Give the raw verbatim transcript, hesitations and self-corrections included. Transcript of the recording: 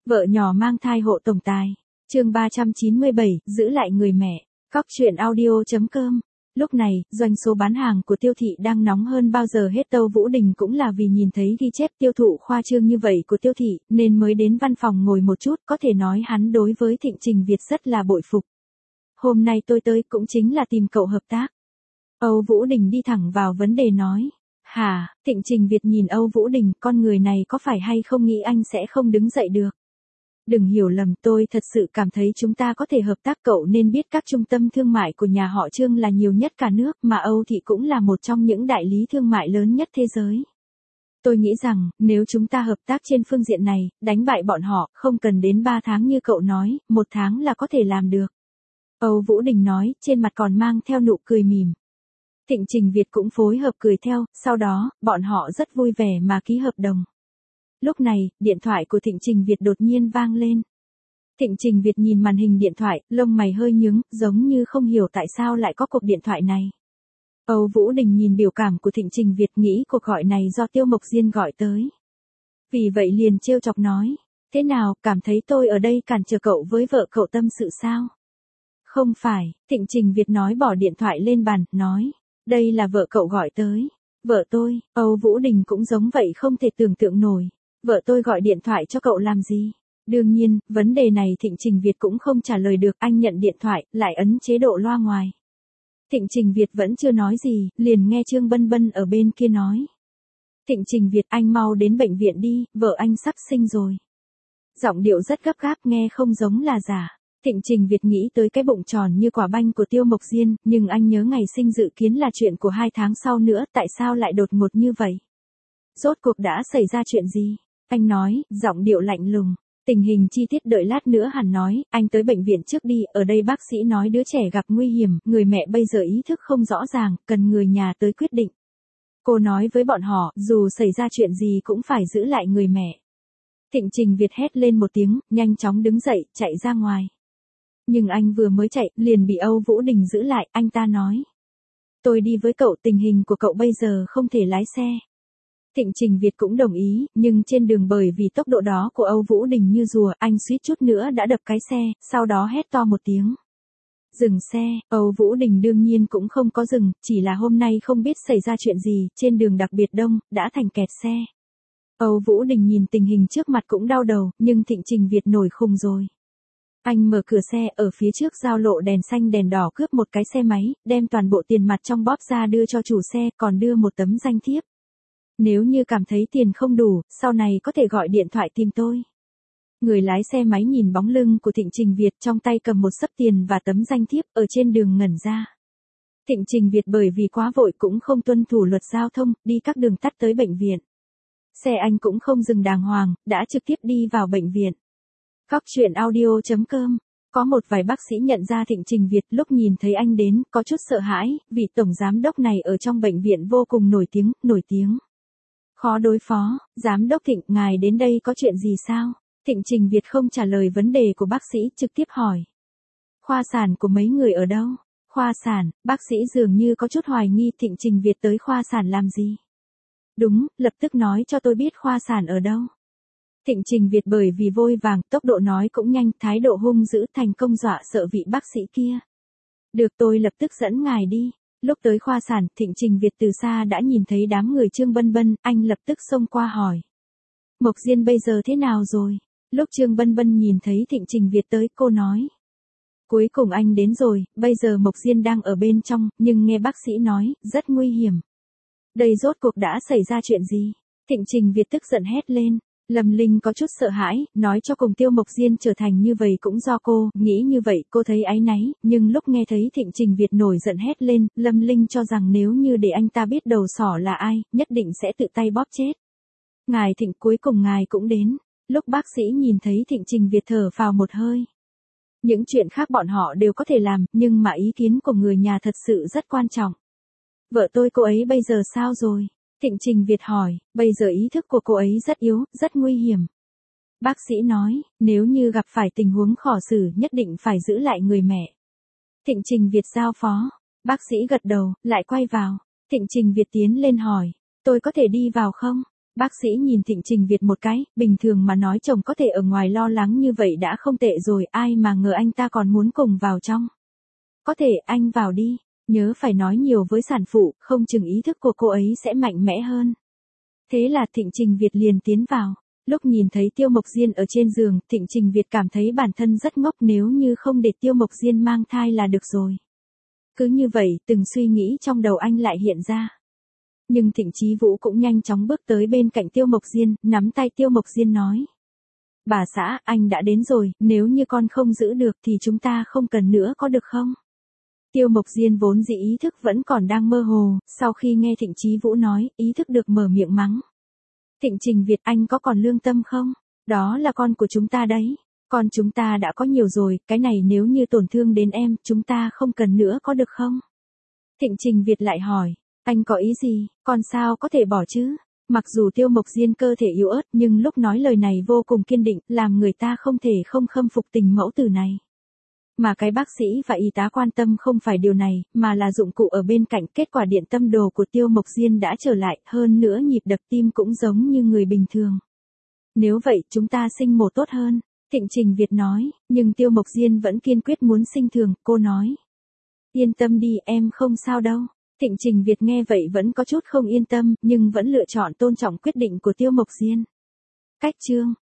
Vợ nhỏ mang thai hộ tổng tài. Chương ba trăm chín mươi bảy, giữ lại người mẹ. Cóc truyện audio chấm com. Lúc này, doanh số bán hàng của Tiêu Thị đang nóng hơn bao giờ hết. Tâu Vũ Đình cũng là vì nhìn thấy ghi chép tiêu thụ khoa trương như vậy của Tiêu Thị, nên mới đến văn phòng ngồi một chút. Có thể nói hắn đối với Thịnh Trình Việt rất là bội phục. Hôm nay tôi tới cũng chính là tìm cậu hợp tác. Âu Vũ Đình đi thẳng vào vấn đề nói. Hả? Thịnh Trình Việt nhìn Âu Vũ Đình, con người này có phải hay không nghĩ anh sẽ không đứng dậy được? Đừng hiểu lầm, tôi thật sự cảm thấy chúng ta có thể hợp tác. Cậu nên biết các trung tâm thương mại của nhà họ Trương là nhiều nhất cả nước, mà Âu Thị cũng là một trong những đại lý thương mại lớn nhất thế giới. Tôi nghĩ rằng, nếu chúng ta hợp tác trên phương diện này, đánh bại bọn họ, không cần đến ba tháng như cậu nói, một tháng là có thể làm được. Âu Vũ Đình nói, trên mặt còn mang theo nụ cười mỉm. Thịnh Trình Việt cũng phối hợp cười theo, sau đó, bọn họ rất vui vẻ mà ký hợp đồng. Lúc này, điện thoại của Thịnh Trình Việt đột nhiên vang lên. Thịnh Trình Việt nhìn màn hình điện thoại, lông mày hơi nhướng, giống như không hiểu tại sao lại có cuộc điện thoại này. Âu Vũ Đình nhìn biểu cảm của Thịnh Trình Việt nghĩ cuộc gọi này do Tiêu Mộc Diên gọi tới. Vì vậy liền trêu chọc nói, thế nào, cảm thấy tôi ở đây cản trở cậu với vợ cậu tâm sự sao? Không phải, Thịnh Trình Việt nói bỏ điện thoại lên bàn, nói, đây là vợ cậu gọi tới. Vợ tôi, Âu Vũ Đình cũng giống vậy không thể tưởng tượng nổi. Vợ tôi gọi điện thoại cho cậu làm gì? Đương nhiên, vấn đề này Thịnh Trình Việt cũng không trả lời được. Anh nhận điện thoại, lại ấn chế độ loa ngoài. Thịnh Trình Việt vẫn chưa nói gì, liền nghe Trương Bân Bân ở bên kia nói. Thịnh Trình Việt, anh mau đến bệnh viện đi, vợ anh sắp sinh rồi. Giọng điệu rất gấp gáp, nghe không giống là giả. Thịnh Trình Việt nghĩ tới cái bụng tròn như quả banh của Tiêu Mộc Diên, nhưng anh nhớ ngày sinh dự kiến là chuyện của hai tháng sau nữa, tại sao lại đột ngột như vậy? Rốt cuộc đã xảy ra chuyện gì? Anh nói, giọng điệu lạnh lùng. Tình hình chi tiết đợi lát nữa hẳn nói, anh tới bệnh viện trước đi, ở đây bác sĩ nói đứa trẻ gặp nguy hiểm, người mẹ bây giờ ý thức không rõ ràng, cần người nhà tới quyết định. Cô nói với bọn họ, dù xảy ra chuyện gì cũng phải giữ lại người mẹ. Thịnh Trình Việt hét lên một tiếng, nhanh chóng đứng dậy, chạy ra ngoài. Nhưng anh vừa mới chạy, liền bị Âu Vũ Đình giữ lại, anh ta nói. Tôi đi với cậu, tình hình của cậu bây giờ không thể lái xe. Thịnh Trình Việt cũng đồng ý, nhưng trên đường bởi vì tốc độ đó của Âu Vũ Đình như rùa, anh suýt chút nữa đã đập cái xe, sau đó hét to một tiếng. Dừng xe, Âu Vũ Đình đương nhiên cũng không có dừng, chỉ là hôm nay không biết xảy ra chuyện gì, trên đường đặc biệt đông, đã thành kẹt xe. Âu Vũ Đình nhìn tình hình trước mặt cũng đau đầu, nhưng Thịnh Trình Việt nổi khùng rồi. Anh mở cửa xe, ở phía trước giao lộ đèn xanh đèn đỏ cướp một cái xe máy, đem toàn bộ tiền mặt trong bóp ra đưa cho chủ xe, còn đưa một tấm danh thiếp. Nếu như cảm thấy tiền không đủ, sau này có thể gọi điện thoại tìm tôi. Người lái xe máy nhìn bóng lưng của Thịnh Trình Việt, trong tay cầm một xấp tiền và tấm danh thiếp, ở trên đường ngẩn ra. Thịnh Trình Việt bởi vì quá vội cũng không tuân thủ luật giao thông, đi các đường tắt tới bệnh viện. Xe anh cũng không dừng đàng hoàng, đã trực tiếp đi vào bệnh viện. Cóc truyện audio chấm com. Có một vài bác sĩ nhận ra Thịnh Trình Việt, lúc nhìn thấy anh đến, có chút sợ hãi, vì tổng giám đốc này ở trong bệnh viện vô cùng nổi tiếng, nổi tiếng. Khó đối phó. Giám đốc Thịnh, ngài đến đây có chuyện gì sao? Thịnh Trình Việt không trả lời vấn đề của bác sĩ, trực tiếp hỏi. Khoa sản của mấy người ở đâu? Khoa sản, bác sĩ dường như có chút hoài nghi Thịnh Trình Việt tới khoa sản làm gì? Đúng, lập tức nói cho tôi biết khoa sản ở đâu. Thịnh Trình Việt bởi vì vội vàng, tốc độ nói cũng nhanh, thái độ hung dữ, thành công dọa sợ vị bác sĩ kia. Được, tôi lập tức dẫn ngài đi. Lúc tới khoa sản, Thịnh Trình Việt từ xa đã nhìn thấy đám người Trương Bân Bân, anh lập tức xông qua hỏi. Mộc Diên bây giờ thế nào rồi? Lúc Trương Bân Bân nhìn thấy Thịnh Trình Việt tới, cô nói. Cuối cùng anh đến rồi, bây giờ Mộc Diên đang ở bên trong, nhưng nghe bác sĩ nói, rất nguy hiểm. Đây rốt cuộc đã xảy ra chuyện gì? Thịnh Trình Việt tức giận hét lên. Lâm Linh có chút sợ hãi, nói cho cùng Tiêu Mộc Diên trở thành như vậy cũng do cô, nghĩ như vậy cô thấy áy náy, nhưng lúc nghe thấy Thịnh Trình Việt nổi giận hét lên, Lâm Linh cho rằng nếu như để anh ta biết đầu sỏ là ai, nhất định sẽ tự tay bóp chết. Ngài Thịnh, cuối cùng ngài cũng đến. Lúc bác sĩ nhìn thấy Thịnh Trình Việt thở phào một hơi. Những chuyện khác bọn họ đều có thể làm, nhưng mà ý kiến của người nhà thật sự rất quan trọng. Vợ tôi cô ấy bây giờ sao rồi? Thịnh Trình Việt hỏi, bây giờ ý thức của cô ấy rất yếu, rất nguy hiểm. Bác sĩ nói, nếu như gặp phải tình huống khó xử nhất định phải giữ lại người mẹ. Thịnh Trình Việt giao phó, bác sĩ gật đầu, lại quay vào. Thịnh Trình Việt tiến lên hỏi, tôi có thể đi vào không? Bác sĩ nhìn Thịnh Trình Việt một cái, bình thường mà nói chồng có thể ở ngoài lo lắng như vậy đã không tệ rồi, ai mà ngờ anh ta còn muốn cùng vào trong. Có thể anh vào đi, nhớ phải nói nhiều với sản phụ, không chừng ý thức của cô ấy sẽ mạnh mẽ hơn. Thế là Thịnh Trình Việt liền tiến vào. Lúc nhìn thấy Tiêu Mộc Diên ở trên giường, Thịnh Trình Việt cảm thấy bản thân rất ngốc, nếu như không để Tiêu Mộc Diên mang thai là được rồi. Cứ như vậy, từng suy nghĩ trong đầu anh lại hiện ra. Nhưng Thịnh Chí Vũ cũng nhanh chóng bước tới bên cạnh Tiêu Mộc Diên, nắm tay Tiêu Mộc Diên nói. Bà xã, anh đã đến rồi, nếu như con không giữ được thì chúng ta không cần nữa có được không? Tiêu Mộc Diên vốn dĩ ý thức vẫn còn đang mơ hồ, sau khi nghe Thịnh Chí Vũ nói, ý thức được mở miệng mắng. Thịnh Trình Việt, anh có còn lương tâm không? Đó là con của chúng ta đấy. Con chúng ta đã có nhiều rồi, cái này nếu như tổn thương đến em, chúng ta không cần nữa có được không? Thịnh Trình Việt lại hỏi, anh có ý gì, con sao có thể bỏ chứ? Mặc dù Tiêu Mộc Diên cơ thể yếu ớt nhưng lúc nói lời này vô cùng kiên định, làm người ta không thể không khâm phục tình mẫu tử này. Mà cái bác sĩ và y tá quan tâm không phải điều này, mà là dụng cụ ở bên cạnh. Kết quả điện tâm đồ của Tiêu Mộc Diên đã trở lại, hơn nữa nhịp đập tim cũng giống như người bình thường. Nếu vậy chúng ta sinh mổ tốt hơn, Thịnh Trình Việt nói, nhưng Tiêu Mộc Diên vẫn kiên quyết muốn sinh thường, cô nói. Yên tâm đi, em không sao đâu. Thịnh Trình Việt nghe vậy vẫn có chút không yên tâm, nhưng vẫn lựa chọn tôn trọng quyết định của Tiêu Mộc Diên. Cách chương